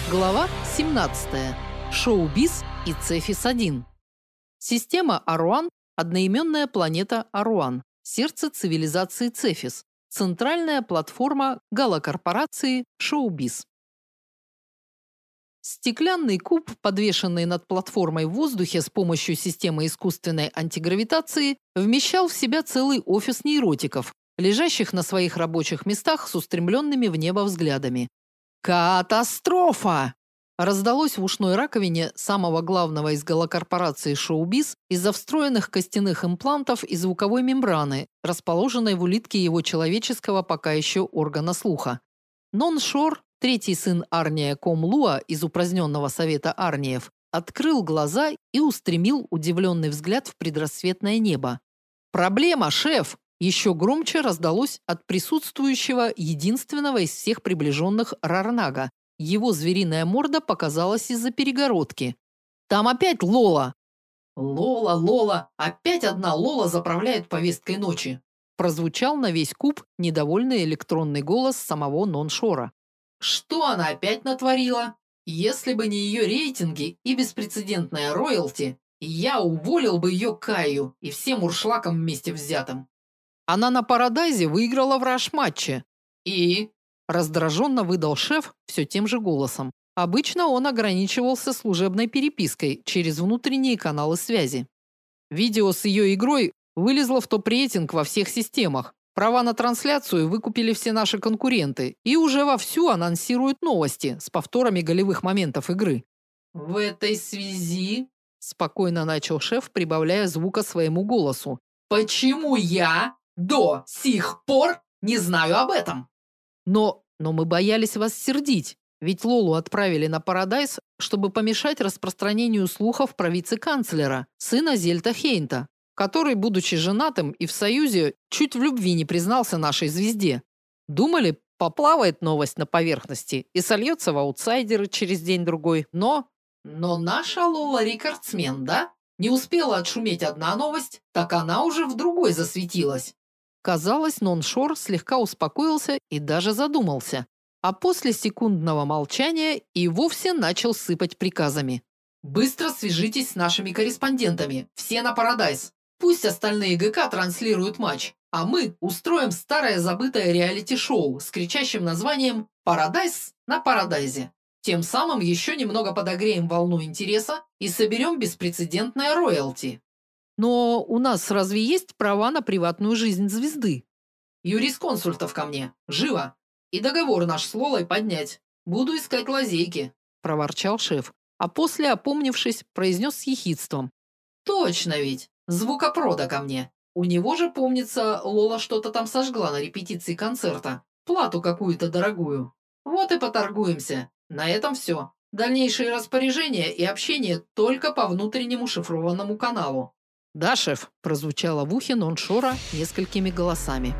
Глава 17. Шоу-биз и Цефис-1. Система Аруан – одноименная планета Аруан, сердце цивилизации Цефис, центральная платформа галокорпорации Шоу-биз. Стеклянный куб, подвешенный над платформой в воздухе с помощью системы искусственной антигравитации, вмещал в себя целый офис нейротиков, лежащих на своих рабочих местах с устремленными в небо взглядами. «Катастрофа!» Раздалось в ушной раковине самого главного из галокорпорации Шоу-биз из-за встроенных костяных имплантов и звуковой мембраны, расположенной в улитке его человеческого пока еще органа слуха. Нон-Шор, третий сын Арния Комлуа из упраздненного совета Арниев, открыл глаза и устремил удивленный взгляд в предрассветное небо. «Проблема, шеф!» Еще громче раздалось от присутствующего единственного из всех приближенных Рарнага. Его звериная морда показалась из-за перегородки. «Там опять Лола!» «Лола, Лола! Опять одна Лола заправляет повесткой ночи!» Прозвучал на весь куб недовольный электронный голос самого Нон-Шора. «Что она опять натворила? Если бы не ее рейтинги и беспрецедентная роялти, я уволил бы ее Каю и всем уршлакам вместе взятым». Она на Парадайзе выиграла в раш-матче. И раздраженно выдал шеф все тем же голосом. Обычно он ограничивался служебной перепиской через внутренние каналы связи. Видео с ее игрой вылезло в топ-рейтинг во всех системах. Права на трансляцию выкупили все наши конкуренты и уже вовсю анонсируют новости с повторами голевых моментов игры. В этой связи, спокойно начал шеф, прибавляя звука своему голосу. Почему я до сих пор не знаю об этом? Но мы боялись вас сердить, ведь Лолу отправили на Парадайз, чтобы помешать распространению слухов про вице-канцлера, сына Зельта Хейнта, который, будучи женатым и в союзе, чуть в любви не признался нашей звезде. Думали, поплавает новость на поверхности и сольется в аутсайдеры через день-другой, но наша Лола рекордсмен, да? Не успела отшуметь одна новость, так она уже в другой засветилась. Казалось, Нон-Шор слегка успокоился и даже задумался, а после секундного молчания и вовсе начал сыпать приказами. «Быстро свяжитесь с нашими корреспондентами, все на Парадайз. Пусть остальные ГК транслируют матч, а мы устроим старое забытое реалити-шоу с кричащим названием «Парадайз на Парадайзе». Тем самым еще немного подогреем волну интереса и соберем беспрецедентное роялти». Но у нас разве есть права на приватную жизнь звезды? Юрисконсультов ко мне. Живо. И договор наш с Лолой поднять. Буду искать лазейки, проворчал шеф, а после, опомнившись, произнес с ехидством. Точно ведь. Звукопрода ко мне. У него же, помнится, Лола что-то там сожгла на репетиции концерта. Плату какую-то дорогую. Вот и поторгуемся. На этом все. Дальнейшие распоряжения и общение только по внутреннему шифрованному каналу. «Да, шеф», – прозвучало в ухе Нон-Шора несколькими голосами.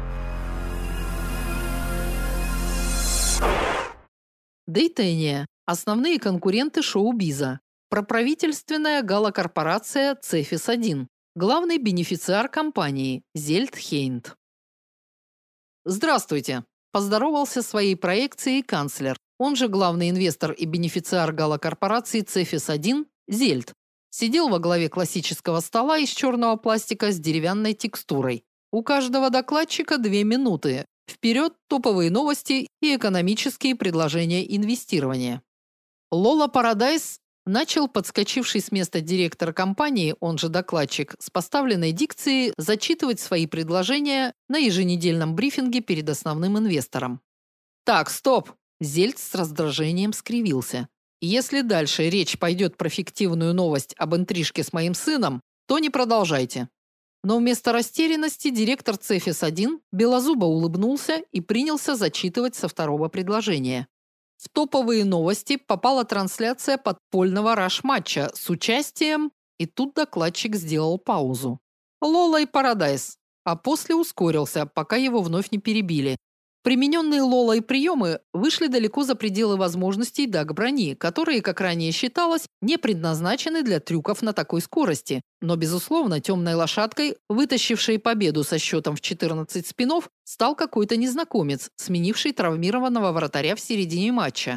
Дейтения – основные конкуренты шоу-биза. Проправительственная галокорпорация Цефис-1. Главный бенефициар компании – Зельт Хейнт. «Здравствуйте», – поздоровался своей проекцией канцлер, он же главный инвестор и бенефициар галокорпорации Цефис-1 Зельт. Сидел во главе классического стола из черного пластика с деревянной текстурой. У каждого докладчика 2 минуты. Вперед топовые новости и экономические предложения инвестирования. Лола Парадайз начал подскочивший с места директор компании, он же докладчик, с поставленной дикцией зачитывать свои предложения на еженедельном брифинге перед основным инвестором. Так, стоп. Зельт с раздражением скривился. Если дальше речь пойдет про фиктивную новость об интрижке с моим сыном, то не продолжайте. Но вместо растерянности директор Цефис-1 белозубо улыбнулся и принялся зачитывать со второго предложения. В топовые новости попала трансляция подпольного раш-матча с участием, и тут докладчик сделал паузу. Лола и Парадайз, а после ускорился, пока его вновь не перебили. Примененные Лолой приемы вышли далеко за пределы возможностей даг-брони, которые, как ранее считалось, не предназначены для трюков на такой скорости. Но, безусловно, темной лошадкой, вытащившей победу со счетом в 14 спинов, стал какой-то незнакомец, сменивший травмированного вратаря в середине матча.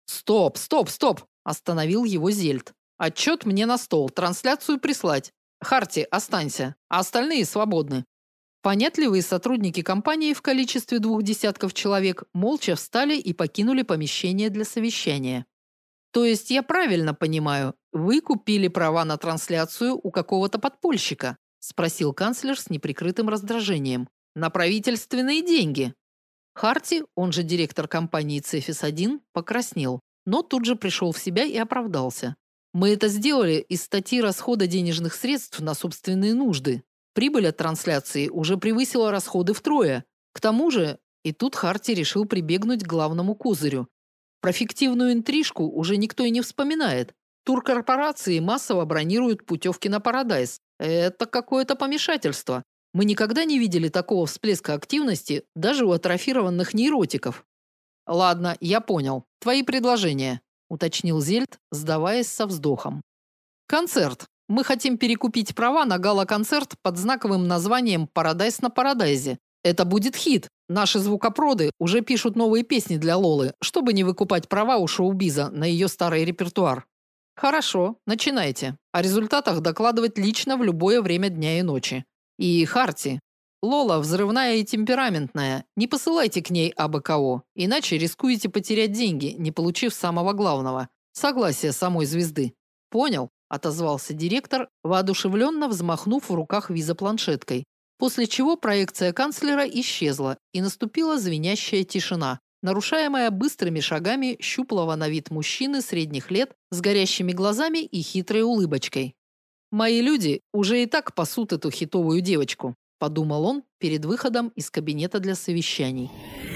Стоп, стоп, стоп, остановил его Зельд. Отчет мне на стол, трансляцию прислать. Харти, останься, а остальные свободны. Понятливые сотрудники компании в количестве 20 человек молча встали и покинули помещение для совещания. То есть я правильно понимаю, вы купили права на трансляцию у какого-то подпольщика? Спросил канцлер с неприкрытым раздражением. На правительственные деньги. Харти, он же директор компании Цефис-1, покраснел, но тут же пришел в себя и оправдался. Мы это сделали из статьи расхода денежных средств на собственные нужды. Прибыль от трансляции уже превысила расходы втрое. К тому же, и тут Харти решил прибегнуть к главному козырю. Про фиктивную интрижку уже никто и не вспоминает. Туркорпорации массово бронируют путевки на Парадайз. Это какое-то помешательство. Мы никогда не видели такого всплеска активности даже у атрофированных нейротиков. Ладно, я понял. Твои предложения, уточнил Зельд, сдаваясь со вздохом. Концерт. Мы хотим перекупить права на гала-концерт под знаковым названием «Парадайз на Парадайзе». Это будет хит. Наши звукопроды уже пишут новые песни для Лолы, чтобы не выкупать права у шоу-биза на ее старый репертуар. Хорошо, начинайте. О результатах докладывать лично в любое время дня и ночи. И Харти. Лола взрывная и темпераментная. Не посылайте к ней абы кого, иначе рискуете потерять деньги, не получив самого главного согласия самой звезды. Понял? Отозвался директор, воодушевленно взмахнув в руках визопланшеткой. После чего проекция канцлера исчезла, и наступила звенящая тишина, нарушаемая быстрыми шагами щуплого на вид мужчины средних лет с горящими глазами и хитрой улыбочкой. Мои люди уже и так пасут эту хитовую девочку, подумал он перед выходом из кабинета для совещаний.